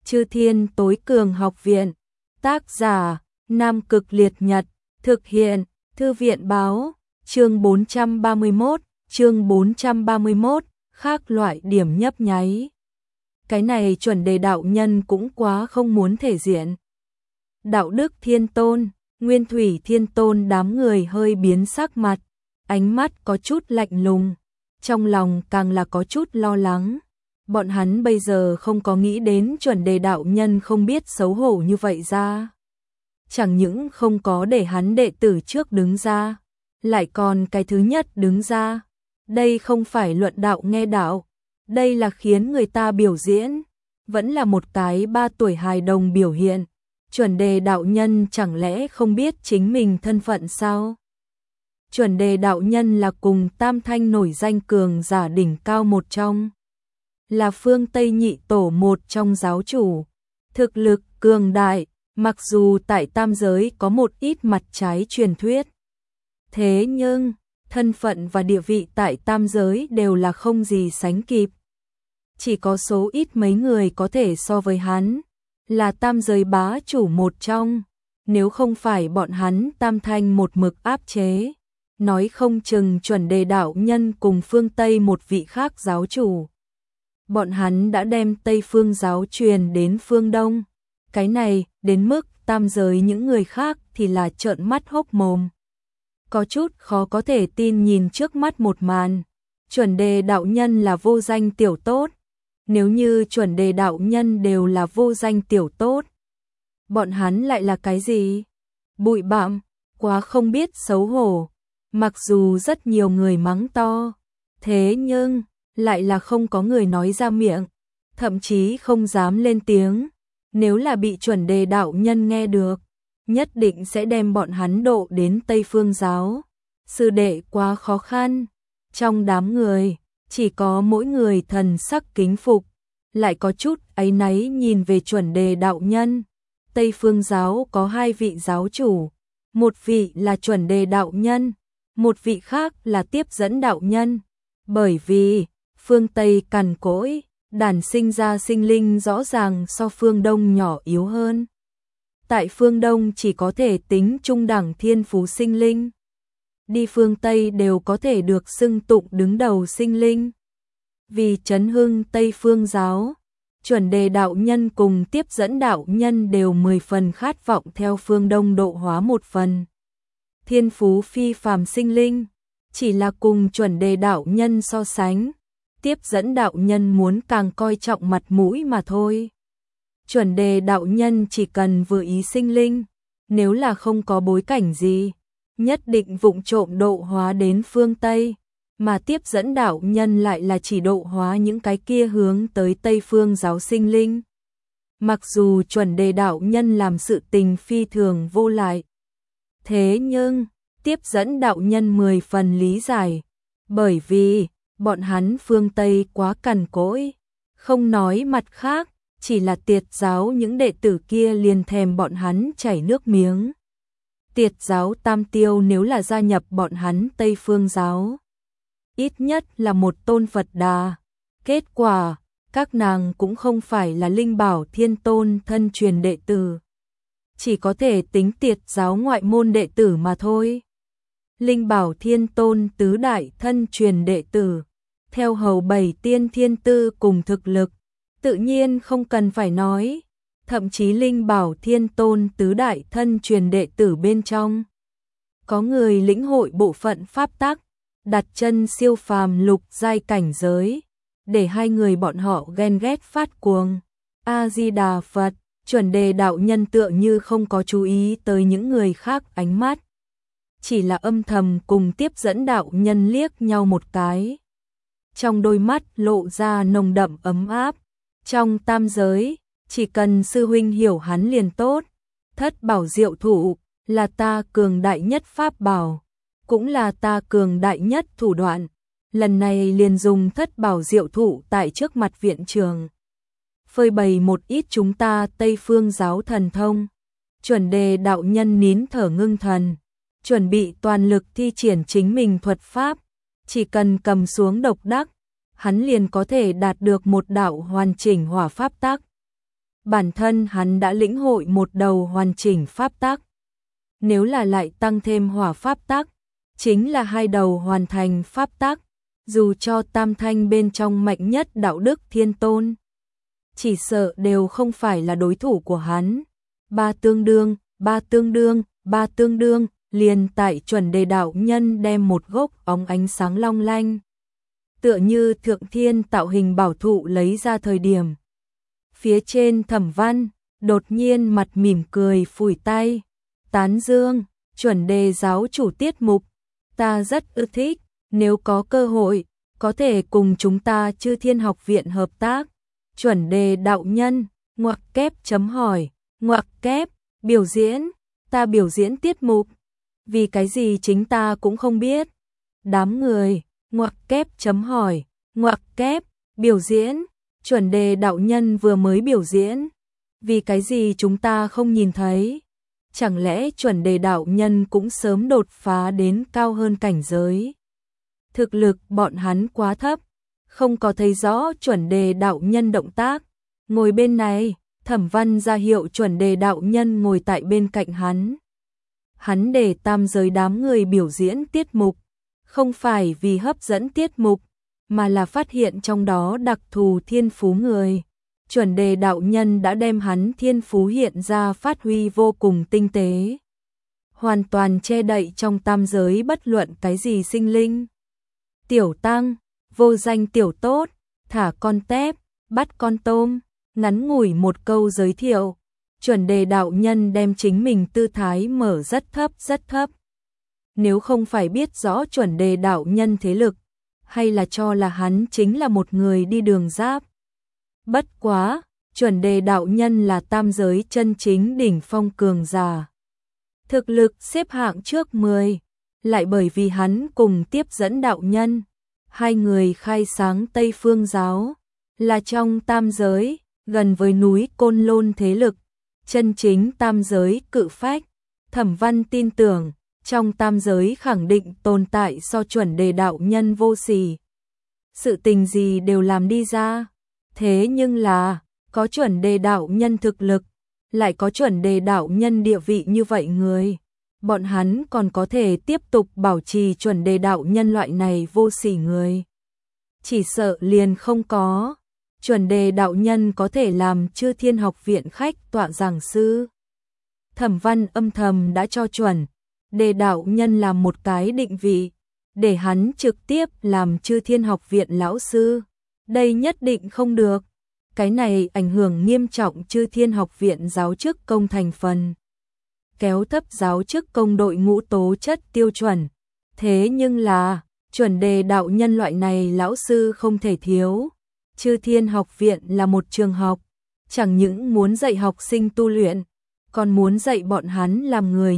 Chư Thiên Tối Cường Học Viện. Tác giả: Nam Cực Liệt Nhật. Thực hiện: Thư viện báo. Chương 431, khác loại điểm nhấp nháy. Cái này chuẩn đề đạo nhân cũng quá không muốn thể diện. Đạo Đức Thiên Tôn, Nguyên Thủy Thiên Tôn đám người hơi biến sắc mặt, ánh mắt có chút lạnh lùng, trong lòng càng là có chút lo lắng. Bọn hắn bây giờ không có nghĩ đến chuẩn đề đạo nhân không biết xấu hổ như vậy ra. Chẳng những không có để hắn đệ tử trước đứng ra, lại còn cái thứ nhất đứng ra. Đây không phải luận đạo nghe đạo, đây là khiến người ta biểu diễn, vẫn là một cái 3 tuổi hài đồng biểu hiện. Chuẩn đề đạo nhân chẳng lẽ không biết chính mình thân phận sao? Chuẩn đề đạo nhân là cùng tam thanh nổi danh cường giả đỉnh cao một trong, là phương Tây nhị tổ một trong giáo chủ, thực lực cường đại, mặc dù tại tam giới có một ít mặt trái truyền thuyết. Thế nhưng, thân phận và địa vị tại tam giới đều là không gì sánh kịp. Chỉ có số ít mấy người có thể so với hắn, là tam giới bá chủ một trong, nếu không phải bọn hắn tam thanh một mực áp chế, nói không chừng chuẩn đề đạo nhân cùng phương Tây một vị khác giáo chủ. Bọn hắn đã đem Tây phương giáo truyền đến phương Đông, cái này đến mức tam giới những người khác thì là trợn mắt hốc mồm. Có chút khó có thể tin nhìn trước mắt một màn, chuẩn đề đạo nhân là vô danh tiểu tốt. Nếu như chuẩn đề đạo nhân đều là vô danh tiểu tốt, bọn hắn lại là cái gì? Bụi bặm, quá không biết xấu hổ. Mặc dù rất nhiều người mắng to, thế nhưng lại là không có người nói ra miệng, thậm chí không dám lên tiếng. Nếu là bị chuẩn đề đạo nhân nghe được, nhất định sẽ đem bọn hắn độ đến Tây Phương giáo. Sư đệ quá khó khăn. Trong đám người, chỉ có mỗi người thần sắc kính phục, lại có chút áy náy nhìn về chuẩn đề đạo nhân. Tây Phương giáo có 2 vị giáo chủ, một vị là chuẩn đề đạo nhân, một vị khác là tiếp dẫn đạo nhân. Bởi vì phương Tây cằn cỗi, đản sinh ra sinh linh rõ ràng so phương Đông nhỏ yếu hơn. Tại phương Đông chỉ có thể tính trung đẳng thiên phú sinh linh, đi phương Tây đều có thể được xưng tụng đứng đầu sinh linh. Vì chấn hưng Tây Phương giáo, chuẩn đề đạo nhân cùng tiếp dẫn đạo nhân đều 10 phần khát vọng theo phương Đông độ hóa một phần. Thiên phú phi phàm sinh linh, chỉ là cùng chuẩn đề đạo nhân so sánh, tiếp dẫn đạo nhân muốn càng coi trọng mặt mũi mà thôi. Chuẩn đề đạo nhân chỉ cần vừa ý sinh linh, nếu là không có bối cảnh gì, nhất định vụng trộm độ hóa đến phương Tây, mà tiếp dẫn đạo nhân lại là chỉ độ hóa những cái kia hướng tới Tây Phương giáo sinh linh. Mặc dù chuẩn đề đạo nhân làm sự tình phi thường vô lại, thế nhưng tiếp dẫn đạo nhân 10 phần lý giải, bởi vì bọn hắn phương Tây quá cằn cỗi, không nói mặt khác, chỉ là tiệt giáo những đệ tử kia liền thèm bọn hắn chảy nước miếng. Tiệt giáo tam tiêu nếu là gia nhập bọn hắn Tây Phương giáo, ít nhất là một tôn Phật Đà. Kết quả, các nàng cũng không phải là Linh Bảo Thiên Tôn thân truyền đệ tử, chỉ có thể tính tiệt giáo ngoại môn đệ tử mà thôi. Linh Bảo Thiên Tôn tứ đại thân truyền đệ tử, theo hầu 7 tiên thiên tư cùng thực lực, tự nhiên không cần phải nói. Thậm chí Linh Bảo Thiên Tôn tứ đại thân truyền đệ tử bên trong, có người lĩnh hội bộ phận pháp tắc, đặt chân siêu phàm lục giai cảnh giới, để 2 người bọn họ ghen ghét phát cuồng. A Di Đà Phật. Chuẩn đề đạo nhân tựa như không có chú ý tới những người khác ánh mắt, chỉ là âm thầm cùng tiếp dẫn đạo nhân liếc nhau một cái, trong đôi mắt lộ ra nồng đậm ấm áp. Trong tam giới, chỉ cần sư huynh hiểu hắn liền tốt. Thất bảo diệu thụ là ta cường đại nhất pháp bảo, cũng là ta cường đại nhất thủ đoạn. Lần này liền dùng thất bảo diệu thụ tại trước mặt viện trường, phơi bày một ít chúng ta Tây Phương giáo thần thông. Chuẩn đề đạo nhân nín thở ngưng thần, chuẩn bị toàn lực thi triển chính mình thuật pháp. Chỉ cần cầm xuống độc đắc, hắn liền có thể đạt được một đạo hoàn chỉnh hỏa pháp tắc. bản thân hắn đã lĩnh hội một đầu hoàn chỉnh pháp tắc. Nếu là lại tăng thêm hỏa pháp tắc, chính là hai đầu hoàn thành pháp tắc, dù cho tam thanh bên trong mạnh nhất đạo đức thiên tôn, chỉ sợ đều không phải là đối thủ của hắn. Ba tương đương, liền tại chuẩn đề đạo nhân đem một gốc óng ánh sáng long lanh, tựa như thượng thiên tạo hình bảo thụ lấy ra thời điểm. Phía trên Thẩm Văn, đột nhiên mặt mỉm cười phủi tay, tán dương, chuẩn đề giáo chủ tiết mục, ta rất ưa thích, nếu có cơ hội, có thể cùng chúng ta Chư Thiên Học Viện hợp tác. Chuẩn đề đạo nhân, ngoặc kép chấm hỏi, ngoặc kép, biểu diễn, ta biểu diễn tiết mục, vì cái gì chính ta cũng không biết. Đám người, ngoặc kép chấm hỏi, ngoặc kép, biểu diễn, chuẩn đề đạo nhân vừa mới biểu diễn, vì cái gì chúng ta không nhìn thấy. Chẳng lẽ chuẩn đề đạo nhân cũng sớm đột phá đến cao hơn cảnh giới? Thực lực bọn hắn quá thấp, không có thấy rõ chuẩn đề đạo nhân động tác. Ngồi bên này, Thẩm Văn ra hiệu chuẩn đề đạo nhân ngồi tại bên cạnh hắn. Hắn để tam giới đám người biểu diễn tiết mục, không phải vì hấp dẫn tiết mục, mà là phát hiện trong đó đặc thù thiên phú người. Chuẩn đề đạo nhân đã đem hắn thiên phú hiện ra phát huy vô cùng tinh tế, hoàn toàn che đậy trong tam giới bất luận cái gì sinh linh. Tiểu tăng, vô danh tiểu tốt, thả con tép, bắt con tôm, ngắn ngủi một câu giới thiệu, chuẩn đề đạo nhân đem chính mình tư thái mở rất thấp. Nếu không phải biết rõ chuẩn đề đạo nhân thế lực, hay là cho là hắn chính là một người đi đường giáp. Bất quá, chuẩn đề đạo nhân là tam giới chân chính đỉnh phong cường giả. Thực lực xếp hạng trước 10, lại bởi vì hắn cùng tiếp dẫn đạo nhân, hai người khai sáng Tây Phương giáo, là trong tam giới, gần với núi Côn Lôn thế lực, chân chính tam giới cự phách. Thẩm Văn tin tưởng, trong tam giới khẳng định tồn tại so chuẩn đề đạo nhân vô sỉ. Sự tình gì đều làm đi ra, thế nhưng là, có chuẩn đề đạo nhân thực lực, lại có chuẩn đề đạo nhân địa vị như vậy người, bọn hắn còn có thể tiếp tục bảo trì chuẩn đề đạo nhân loại này vô sỉ người. Chỉ sợ liền không có. Chuẩn đề đạo nhân có thể làm Chư Thiên Học Viện khách tọa giảng sư. Thẩm Văn âm thầm đã cho chuẩn đề đạo nhân làm một cái định vị, để hắn trực tiếp làm Chư Thiên Học Viện lão sư. Đây nhất định không được. Cái này ảnh hưởng nghiêm trọng Chư Thiên Học Viện giáo chức công thành phần, kéo thấp giáo chức công đội ngũ tố chất tiêu chuẩn. Thế nhưng là, chuẩn đề đạo nhân loại này lão sư không thể thiếu. Chư Thiên Học Viện là một trường học, chẳng những muốn dạy học sinh tu luyện, còn muốn dạy bọn hắn làm người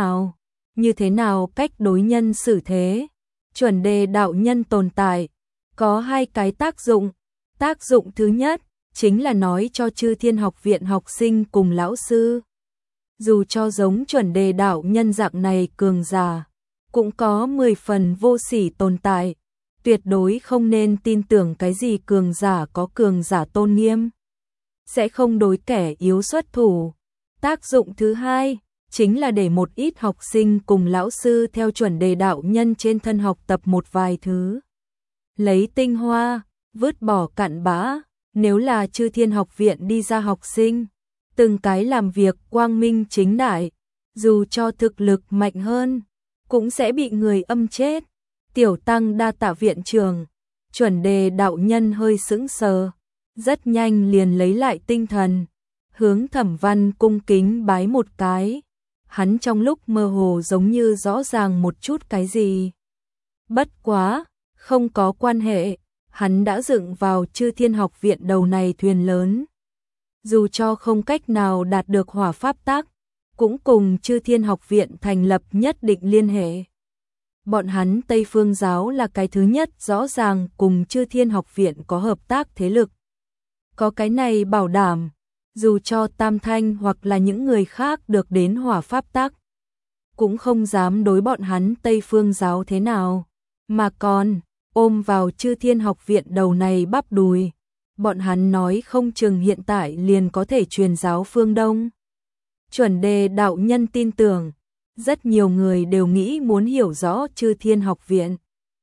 như thế nào cách đối nhân xử thế. Chuẩn đề đạo nhân tồn tại, có hai cái tác dụng. Tác dụng thứ nhất, chính là nói cho Chư Thiên Học Viện học sinh cùng lão sư. Dù cho giống chuẩn đề đạo nhân dạng này cường giả, cũng có 10 phần vô sỉ tồn tại. Tuyệt đối không nên tin tưởng cái gì cường giả có cường giả tôn nghiêm, sẽ không đối kẻ yếu xuất thủ. Tác dụng thứ hai, chính là để một ít học sinh cùng lão sư theo chuẩn đề đạo nhân trên thân học tập một vài thứ. Lấy tinh hoa, vứt bỏ cặn bã. Nếu là Chư Thiên Học Viện đi ra học sinh, từng cái làm việc quang minh chính đại, dù cho thực lực mạnh hơn, cũng sẽ bị người âm chết. Tiểu tăng đa tạ viện trưởng. Chuẩn đề đạo nhân hơi sững sờ, rất nhanh liền lấy lại tinh thần, hướng Thẩm Văn cung kính bái một cái. Hắn trong lúc mơ hồ giống như rõ ràng một chút cái gì. Bất quá, không có quan hệ, hắn đã dựng vào Chư Thiên Học Viện đầu này thuyền lớn. Dù cho không cách nào đạt được hỏa pháp tắc, cũng cùng Chư Thiên Học Viện thành lập nhất định liên hệ. Bọn hắn Tây Phương giáo là cái thứ nhất rõ ràng cùng Chư Thiên Học Viện có hợp tác thế lực. Có cái này bảo đảm, dù cho Tam Thanh hoặc là những người khác được đến hỏa pháp tắc, cũng không dám đối bọn hắn Tây Phương giáo thế nào, mà còn ôm vào Chư Thiên Học Viện đầu này bắp đùi, bọn hắn nói không chừng hiện tại liền có thể truyền giáo phương Đông. Chuẩn Đề đạo nhân tin tưởng, rất nhiều người đều nghĩ muốn hiểu rõ Chư Thiên học viện,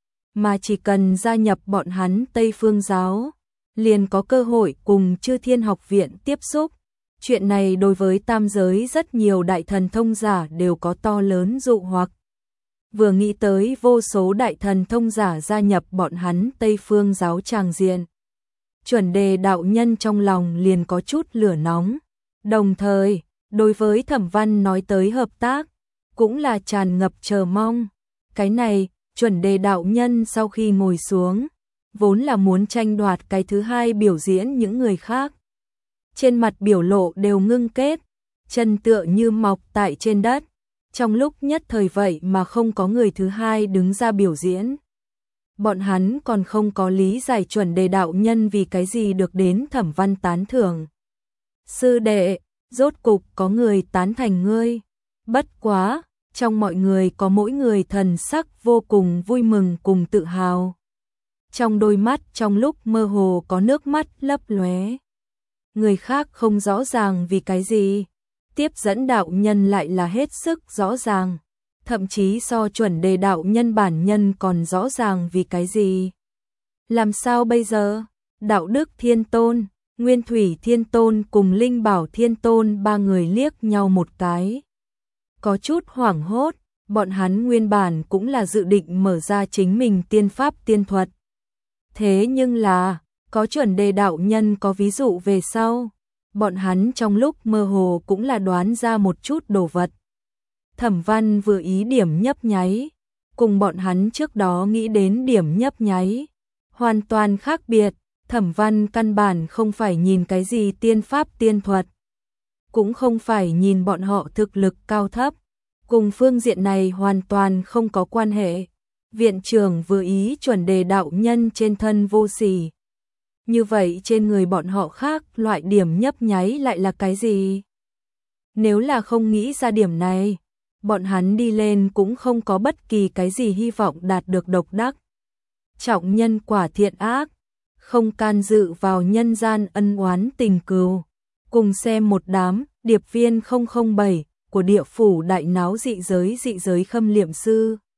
mà chỉ cần gia nhập bọn hắn Tây Phương giáo, liền có cơ hội cùng Chư Thiên học viện tiếp xúc. Chuyện này đối với tam giới rất nhiều đại thần thông giả đều có to lớn dụ hoặc. Vừa nghĩ tới vô số đại thần thông giả gia nhập bọn hắn Tây Phương giáo tràng diện, Chuẩn Đề đạo nhân trong lòng liền có chút lửa nóng, đồng thời, đối với Thẩm Văn nói tới hợp tác, cũng là tràn ngập chờ mong. Cái này, Chuẩn Đề đạo nhân sau khi ngồi xuống, vốn là muốn tranh đoạt cái thứ hai biểu diễn những người khác. Trên mặt biểu lộ đều ngưng kết, chân tựa như mọc tại trên đất. Trong lúc nhất thời vậy mà không có người thứ hai đứng ra biểu diễn. Bọn hắn còn không có lý giải Chuẩn Đề đạo nhân vì cái gì được đến Thẩm Văn tán thưởng. Sư đệ, rốt cục có người tán thành ngươi. Bất quá, trong mọi người có mỗi người thần sắc vô cùng vui mừng cùng tự hào. Trong đôi mắt trong lúc mơ hồ có nước mắt lấp lóe. Người khác không rõ ràng vì cái gì, tiếp dẫn đạo nhân lại là hết sức rõ ràng, thậm chí so Chuẩn Đề đạo nhân bản nhân còn rõ ràng vì cái gì. Làm sao bây giờ? Đạo Đức Thiên Tôn, Nguyên Thủy Thiên Tôn cùng Linh Bảo Thiên Tôn ba người liếc nhau một cái. Có chút hoảng hốt, bọn hắn nguyên bản cũng là dự định mở ra chính mình tiên pháp tiên thuật. Thế nhưng là, có Chuẩn Đề đạo nhân có ví dụ về sau, bọn hắn trong lúc mơ hồ cũng là đoán ra một chút đồ vật. Thẩm Văn vừa ý điểm nhấp nháy, cùng bọn hắn trước đó nghĩ đến điểm nhấp nháy, hoàn toàn khác biệt. Thẩm Văn căn bản không phải nhìn cái gì tiên pháp tiên thuật, cũng không phải nhìn bọn họ thực lực cao thấp, cùng phương diện này hoàn toàn không có quan hệ. Viện trưởng vừa ý Chuẩn Đề đạo nhân trên thân vô sỉ. Như vậy trên người bọn họ khác loại điểm nhấp nháy lại là cái gì? Nếu là không nghĩ ra điểm này, bọn hắn đi lên cũng không có bất kỳ cái gì hy vọng đạt được độc đắc. Trọng nhân quả thiện ác, không can dự vào nhân gian ân oán tình cừu. Cùng xem một đám điệp viên 007 của địa phủ đại náo dị giới khâm liệm sư.